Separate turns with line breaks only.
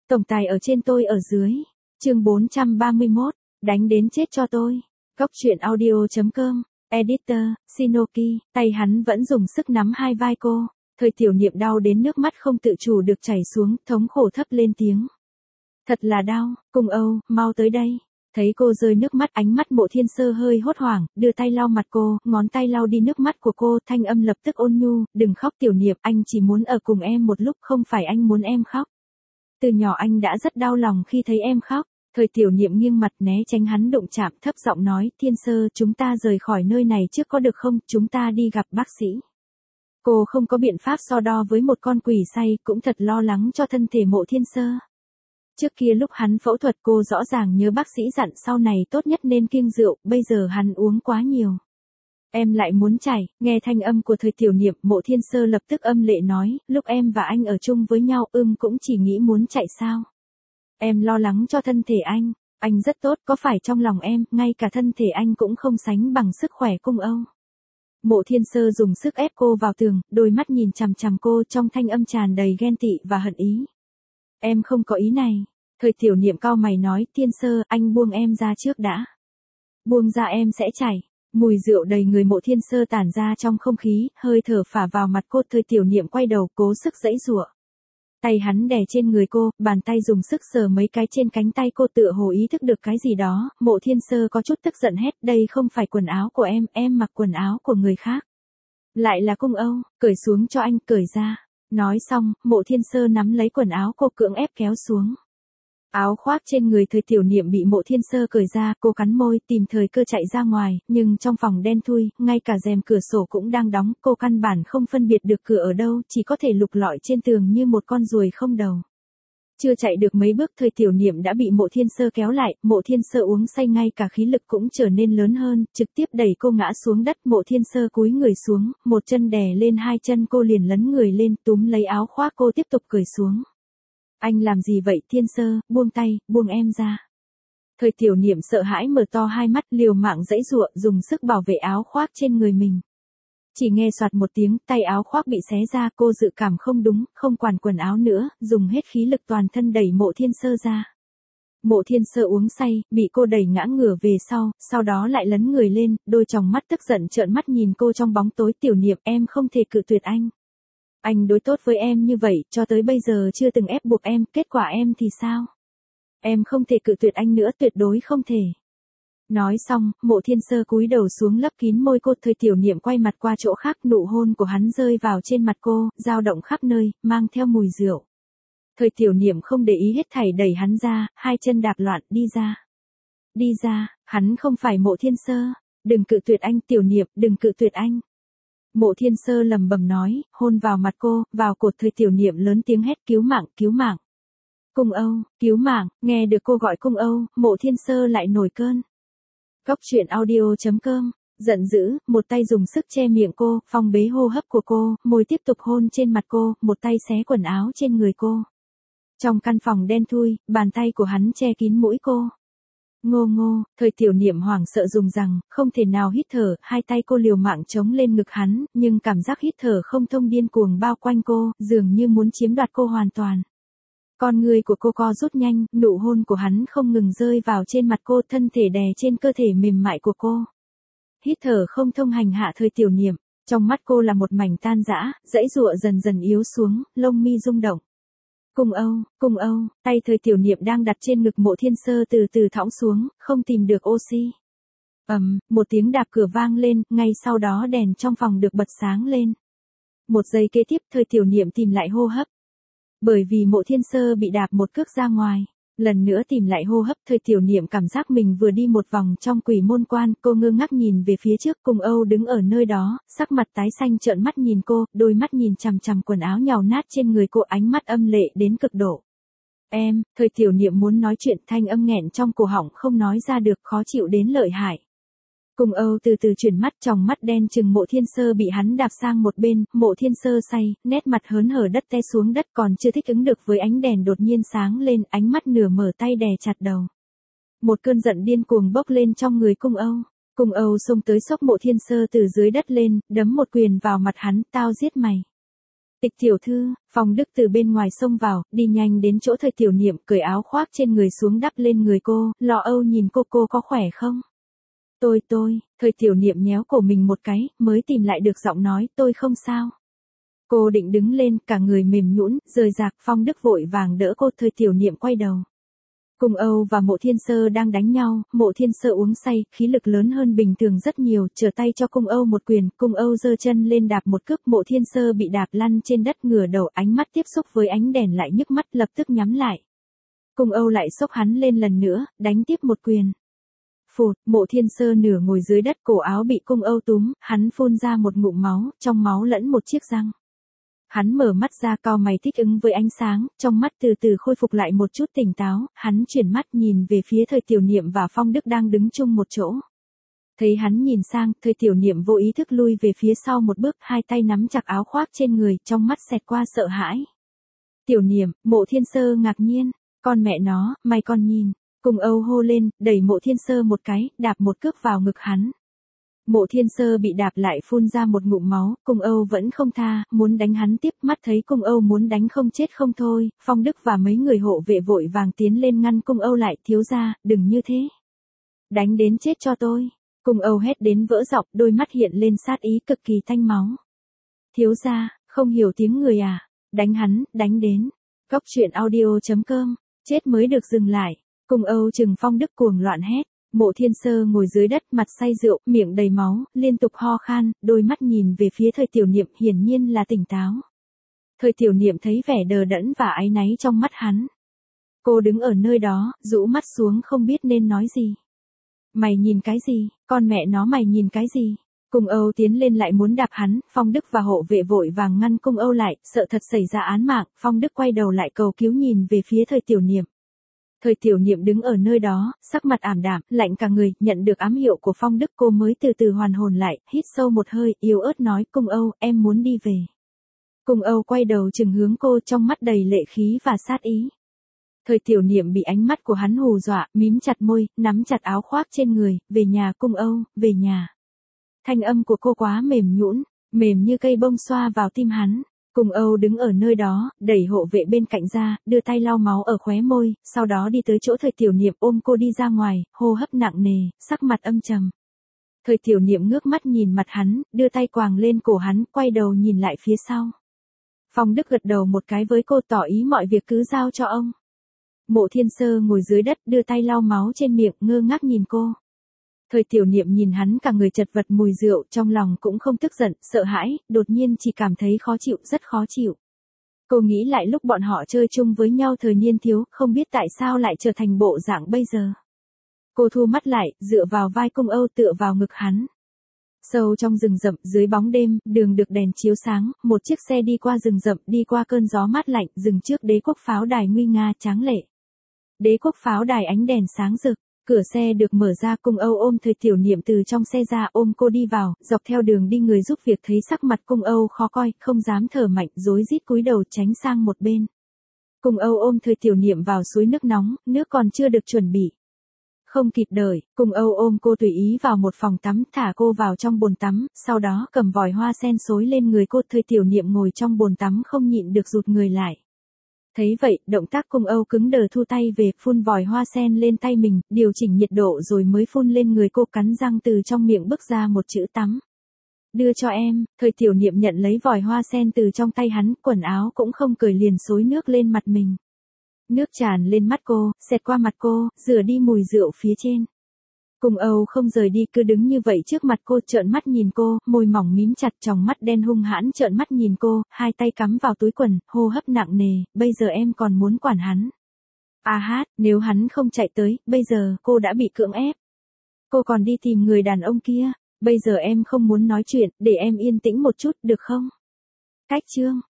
Tổng tài ở trên tôi ở dưới. Chương 431, đánh đến chết cho tôi. Góc truyện audio.com, editor, Shinoki, tay hắn vẫn dùng sức nắm hai vai cô. Thời Tiểu Niệm đau đến nước mắt không tự chủ được chảy xuống, thống khổ thấp lên tiếng. Thật là đau, Cung Âu, mau tới đây. Thấy cô rơi nước mắt, ánh mắt Mộ Thiên Sơ hơi hốt hoảng, đưa tay lau mặt cô, ngón tay lau đi nước mắt của cô, thanh âm lập tức ôn nhu, đừng khóc Tiểu Niệm, anh chỉ muốn ở cùng em một lúc, không phải anh muốn em khóc. Từ nhỏ anh đã rất đau lòng khi thấy em khóc. Thời Tiểu Niệm nghiêng mặt né tránh hắn đụng chạm, thấp giọng nói, Thiên Sơ, chúng ta rời khỏi nơi này trước có được không, chúng ta đi gặp bác sĩ. Cô không có biện pháp so đo với một con quỷ say, cũng thật lo lắng cho thân thể Mộ Thiên Sơ. Trước kia lúc hắn phẫu thuật cô rõ ràng nhớ bác sĩ dặn sau này tốt nhất nên kiêng rượu, bây giờ hắn uống quá nhiều. Em lại muốn chảy, nghe thanh âm của Thời Tiểu Niệm, Mộ Thiên Sơ lập tức âm lệ nói, lúc em và anh ở chung với nhau cũng chỉ nghĩ muốn chạy sao. Em lo lắng cho thân thể anh rất tốt, có phải trong lòng em, ngay cả thân thể anh cũng không sánh bằng sức khỏe Cung Âu. Mộ Thiên Sơ dùng sức ép cô vào tường, đôi mắt nhìn chằm chằm cô trong thanh âm tràn đầy ghen tị và hận ý. Em không có ý này. Thời Tiểu Niệm cau mày nói, Thiên Sơ, anh buông em ra trước đã. Buông ra em sẽ chảy. Mùi rượu đầy người Mộ Thiên Sơ tản ra trong không khí, hơi thở phả vào mặt cô. Thời Tiểu Niệm quay đầu, cố sức giãy giụa. Tay hắn đè trên người cô, bàn tay dùng sức sờ mấy cái trên cánh tay cô, tựa hồ ý thức được cái gì đó. Mộ Thiên Sơ có chút tức giận hét, đây không phải quần áo của em mặc quần áo của người khác. Lại là Cung Âu, cởi xuống cho anh, cởi ra. Nói xong, Mộ Thiên Sơ nắm lấy quần áo cô, cưỡng ép kéo xuống. Áo khoác trên người Thời Tiểu Niệm bị Mộ Thiên Sơ cởi ra, cô cắn môi, tìm thời cơ chạy ra ngoài, nhưng trong phòng đen thui, ngay cả rèm cửa sổ cũng đang đóng, cô căn bản không phân biệt được cửa ở đâu, chỉ có thể lục lọi trên tường như một con ruồi không đầu. Chưa chạy được mấy bước, Thời Tiểu Niệm đã bị Mộ Thiên Sơ kéo lại, Mộ Thiên Sơ uống say ngay cả khí lực cũng trở nên lớn hơn, trực tiếp đẩy cô ngã xuống đất. Mộ Thiên Sơ cúi người xuống, một chân đè lên hai chân cô, liền lấn người lên, túm lấy áo khoác cô tiếp tục cởi xuống. Anh làm gì vậy Thiên Sơ, buông tay, buông em ra. Thời Tiểu Niệm sợ hãi mở to hai mắt, liều mạng giãy giụa, dùng sức bảo vệ áo khoác trên người mình. Chỉ nghe soạt một tiếng, tay áo khoác bị xé ra, cô dự cảm không đúng, không quản quần áo nữa, dùng hết khí lực toàn thân đẩy Mộ Thiên Sơ ra. Mộ Thiên Sơ uống say, bị cô đẩy ngã ngửa về sau đó lại lấn người lên, đôi tròng mắt tức giận trợn mắt nhìn cô trong bóng tối. Tiểu Niệm, em không thể cự tuyệt anh. Anh đối tốt với em như vậy, cho tới bây giờ chưa từng ép buộc em, kết quả em thì sao? Em không thể cự tuyệt anh nữa, tuyệt đối không thể. Nói xong, Mộ Thiên Sơ cúi đầu xuống lấp kín môi cô. Thời Tiểu Niệm quay mặt qua chỗ khác, nụ hôn của hắn rơi vào trên mặt cô, dao động khắp nơi, mang theo mùi rượu. Thời Tiểu Niệm không để ý hết thảy, đẩy hắn ra, hai chân đạp loạn, đi ra. Đi ra, hắn không phải Mộ Thiên Sơ. Đừng cự tuyệt anh Tiểu Niệm, đừng cự tuyệt anh. Mộ Thiên Sơ lẩm bẩm nói, hôn vào mặt cô, vào cột. Thời Tiểu Niệm lớn tiếng hét, cứu mạng, cứu mạng. Cung Âu, cứu mạng. Nghe được cô gọi Cung Âu, Mộ Thiên Sơ lại nổi cơn. Góc truyện audio.com, giận dữ, một tay dùng sức che miệng cô, phong bế hô hấp của cô, môi tiếp tục hôn trên mặt cô, một tay xé quần áo trên người cô. Trong căn phòng đen thui, bàn tay của hắn che kín mũi cô. Ngô ngô, Thời Tiểu Niệm hoảng sợ dùng rằng, không thể nào hít thở, hai tay cô liều mạng chống lên ngực hắn, nhưng cảm giác hít thở không thông điên cuồng bao quanh cô, dường như muốn chiếm đoạt cô hoàn toàn. Con người của cô co rút nhanh, nụ hôn của hắn không ngừng rơi vào trên mặt cô, thân thể đè trên cơ thể mềm mại của cô. Hít thở không thông hành hạ Thời Tiểu Niệm, trong mắt cô là một mảnh tan rã, giãy giụa dần dần yếu xuống, lông mi rung động. Cung Âu, tay Thời Tiểu Niệm đang đặt trên ngực Mộ Thiên Sơ từ từ thõng xuống, không tìm được oxy. Một tiếng đạp cửa vang lên, ngay sau đó đèn trong phòng được bật sáng lên. Một giây kế tiếp, Thời Tiểu Niệm tìm lại hô hấp. Bởi vì Mộ Thiên Sơ bị đạp một cước ra ngoài, lần nữa tìm lại hô hấp. Thời Tiểu Niệm cảm giác mình vừa đi một vòng trong Quỷ Môn Quan, cô ngơ ngác nhìn về phía trước, Cung Âu đứng ở nơi đó, sắc mặt tái xanh trợn mắt nhìn cô, đôi mắt nhìn chằm chằm quần áo nhàu nát trên người cô, ánh mắt âm lệ đến cực độ. Thời Tiểu Niệm muốn nói chuyện, thanh âm nghẹn trong cổ họng không nói ra được, khó chịu đến lợi hại. Cung Âu từ từ chuyển mắt, tròng mắt đen chừng Mộ Thiên Sơ bị hắn đạp sang một bên. Mộ Thiên Sơ say, nét mặt hớn hở đất té xuống đất, còn chưa thích ứng được với ánh đèn đột nhiên sáng lên, ánh mắt nửa mở, tay đè chặt đầu. Một cơn giận điên cuồng bốc lên trong người Cung Âu. Cung Âu xông tới xốc Mộ Thiên Sơ từ dưới đất lên, đấm một quyền vào mặt hắn, tao giết mày. Tịch tiểu thư, Phong Đức từ bên ngoài xông vào, đi nhanh đến chỗ Thời Tiểu Niệm, cởi áo khoác trên người xuống đắp lên người cô, lo âu nhìn cô có khỏe không? Tôi, Thời Tiểu Niệm nhéo cổ mình một cái, mới tìm lại được giọng nói, tôi không sao. Cô định đứng lên, cả người mềm nhũn, rời rạc, Phong Đức vội vàng đỡ cô, Thời Tiểu Niệm quay đầu. Cung Âu và Mộ Thiên Sơ đang đánh nhau, Mộ Thiên Sơ uống say, khí lực lớn hơn bình thường rất nhiều, trở tay cho Cung Âu một quyền, Cung Âu giơ chân lên đạp một cước, Mộ Thiên Sơ bị đạp lăn trên đất, ngửa đầu, ánh mắt tiếp xúc với ánh đèn lại nhức mắt, lập tức nhắm lại. Cung Âu lại xốc hắn lên lần nữa, đánh tiếp một quyền. Phụt, Mộ Thiên Sơ nửa ngồi dưới đất, cổ áo bị Cung Âu túm, hắn phun ra một ngụm máu, trong máu lẫn một chiếc răng. Hắn mở mắt ra, cau mày thích ứng với ánh sáng, trong mắt từ từ khôi phục lại một chút tỉnh táo, hắn chuyển mắt nhìn về phía Thời Tiểu Niệm và Phong Đức đang đứng chung một chỗ. Thấy hắn nhìn sang, Thời Tiểu Niệm vô ý thức lui về phía sau một bước, hai tay nắm chặt áo khoác trên người, trong mắt xẹt qua sợ hãi. Tiểu Niệm, Mộ Thiên Sơ ngạc nhiên, con mẹ nó, mày còn nhìn. Cung Âu hô lên, đẩy Mộ Thiên Sơ một cái, đạp một cước vào ngực hắn. Mộ Thiên Sơ bị đạp lại phun ra một ngụm máu, Cung Âu vẫn không tha, muốn đánh hắn tiếp, mắt thấy Cung Âu muốn đánh không chết không thôi, Phong Đức và mấy người hộ vệ vội vàng tiến lên ngăn Cung Âu lại, thiếu gia, đừng như thế. Đánh đến chết cho tôi. Cung Âu hét đến vỡ giọng, đôi mắt hiện lên sát ý cực kỳ tanh máu. Thiếu gia, không hiểu tiếng người à, đánh hắn, đánh đến. Góc truyện audio.com, chết mới được dừng lại. Cung Âu trừng Phong Đức cuồng loạn hét. Mộ Thiên Sơ ngồi dưới đất, mặt say rượu, miệng đầy máu, liên tục ho khan, đôi mắt nhìn về phía Thời Tiểu Niệm, hiển nhiên là tỉnh táo. Thời Tiểu Niệm thấy vẻ đờ đẫn và áy náy trong mắt hắn. Cô đứng ở nơi đó, rũ mắt xuống không biết nên nói gì. Mày nhìn cái gì, con mẹ nó mày nhìn cái gì? Cung Âu tiến lên lại muốn đạp hắn, Phong Đức và hộ vệ vội vàng ngăn Cung Âu lại, sợ thật xảy ra án mạng, Phong Đức quay đầu lại cầu cứu nhìn về phía Thời Tiểu Niệm. Thời Tiểu Niệm đứng ở nơi đó, sắc mặt ảm đạm, lạnh cả người, nhận được ám hiệu của Phong Đức cô mới từ từ hoàn hồn lại, hít sâu một hơi, yếu ớt nói, Cung Âu, em muốn đi về. Cung Âu quay đầu chừng hướng cô, trong mắt đầy lệ khí và sát ý. Thời Tiểu Niệm bị ánh mắt của hắn hù dọa, mím chặt môi, nắm chặt áo khoác trên người, về nhà Cung Âu, về nhà. Thanh âm của cô quá mềm nhũn, mềm như cây bông xoa vào tim hắn. Cung Âu đứng ở nơi đó, đẩy hộ vệ bên cạnh ra, đưa tay lau máu ở khóe môi, sau đó đi tới chỗ Thời Tiểu Niệm ôm cô đi ra ngoài, hô hấp nặng nề, sắc mặt âm trầm. Thời Tiểu Niệm ngước mắt nhìn mặt hắn, đưa tay quàng lên cổ hắn, quay đầu nhìn lại phía sau. Phong Đức gật đầu một cái với cô, tỏ ý mọi việc cứ giao cho ông. Mộ Thiên Sơ ngồi dưới đất, đưa tay lau máu trên miệng, ngơ ngác nhìn cô. Thời Tiểu Niệm nhìn hắn cả người chật vật mùi rượu, trong lòng cũng không tức giận, sợ hãi, đột nhiên chỉ cảm thấy khó chịu, rất khó chịu. Cô nghĩ lại lúc bọn họ chơi chung với nhau thời niên thiếu, không biết tại sao lại trở thành bộ dạng bây giờ. Cô thu mắt lại, dựa vào vai Cung Âu, tựa vào ngực hắn. Sâu trong rừng rậm, dưới bóng đêm, đường được đèn chiếu sáng, một chiếc xe đi qua rừng rậm, đi qua cơn gió mát lạnh, dừng trước Đế Quốc pháo đài nguy nga tráng lệ. Đế Quốc pháo đài ánh đèn sáng rực. Cửa xe được mở ra, Cung Âu ôm Thời Tiểu Niệm từ trong xe ra, ôm cô đi vào, dọc theo đường đi người giúp việc thấy sắc mặt Cung Âu khó coi, không dám thở mạnh, rối rít cúi đầu tránh sang một bên. Cung Âu ôm Thời Tiểu Niệm vào suối nước nóng, nước còn chưa được chuẩn bị. Không kịp đợi, Cung Âu ôm cô tùy ý vào một phòng tắm, thả cô vào trong bồn tắm, sau đó cầm vòi hoa sen xối lên người cô. Thời Tiểu Niệm ngồi trong bồn tắm không nhịn được rụt người lại. Thấy vậy, động tác Cung Âu cứng đờ, thu tay về, phun vòi hoa sen lên tay mình, điều chỉnh nhiệt độ rồi mới phun lên người cô, cắn răng từ trong miệng bước ra một chữ tắm. Đưa cho em. Thời Tiểu Niệm nhận lấy vòi hoa sen từ trong tay hắn, quần áo cũng không cởi liền xối nước lên mặt mình. Nước tràn lên mắt cô, xẹt qua mặt cô, rửa đi mùi rượu phía trên. Cung Âu không rời đi, cứ đứng như vậy trước mặt cô, trợn mắt nhìn cô, môi mỏng mím chặt, tròng mắt đen hung hãn trợn mắt nhìn cô, hai tay cắm vào túi quần, hô hấp nặng nề, bây giờ em còn muốn quản hắn. À hát, nếu hắn không chạy tới, bây giờ cô đã bị cưỡng ép. Cô còn đi tìm người đàn ông kia, bây giờ em không muốn nói chuyện, để em yên tĩnh một chút, được không? Cách chương.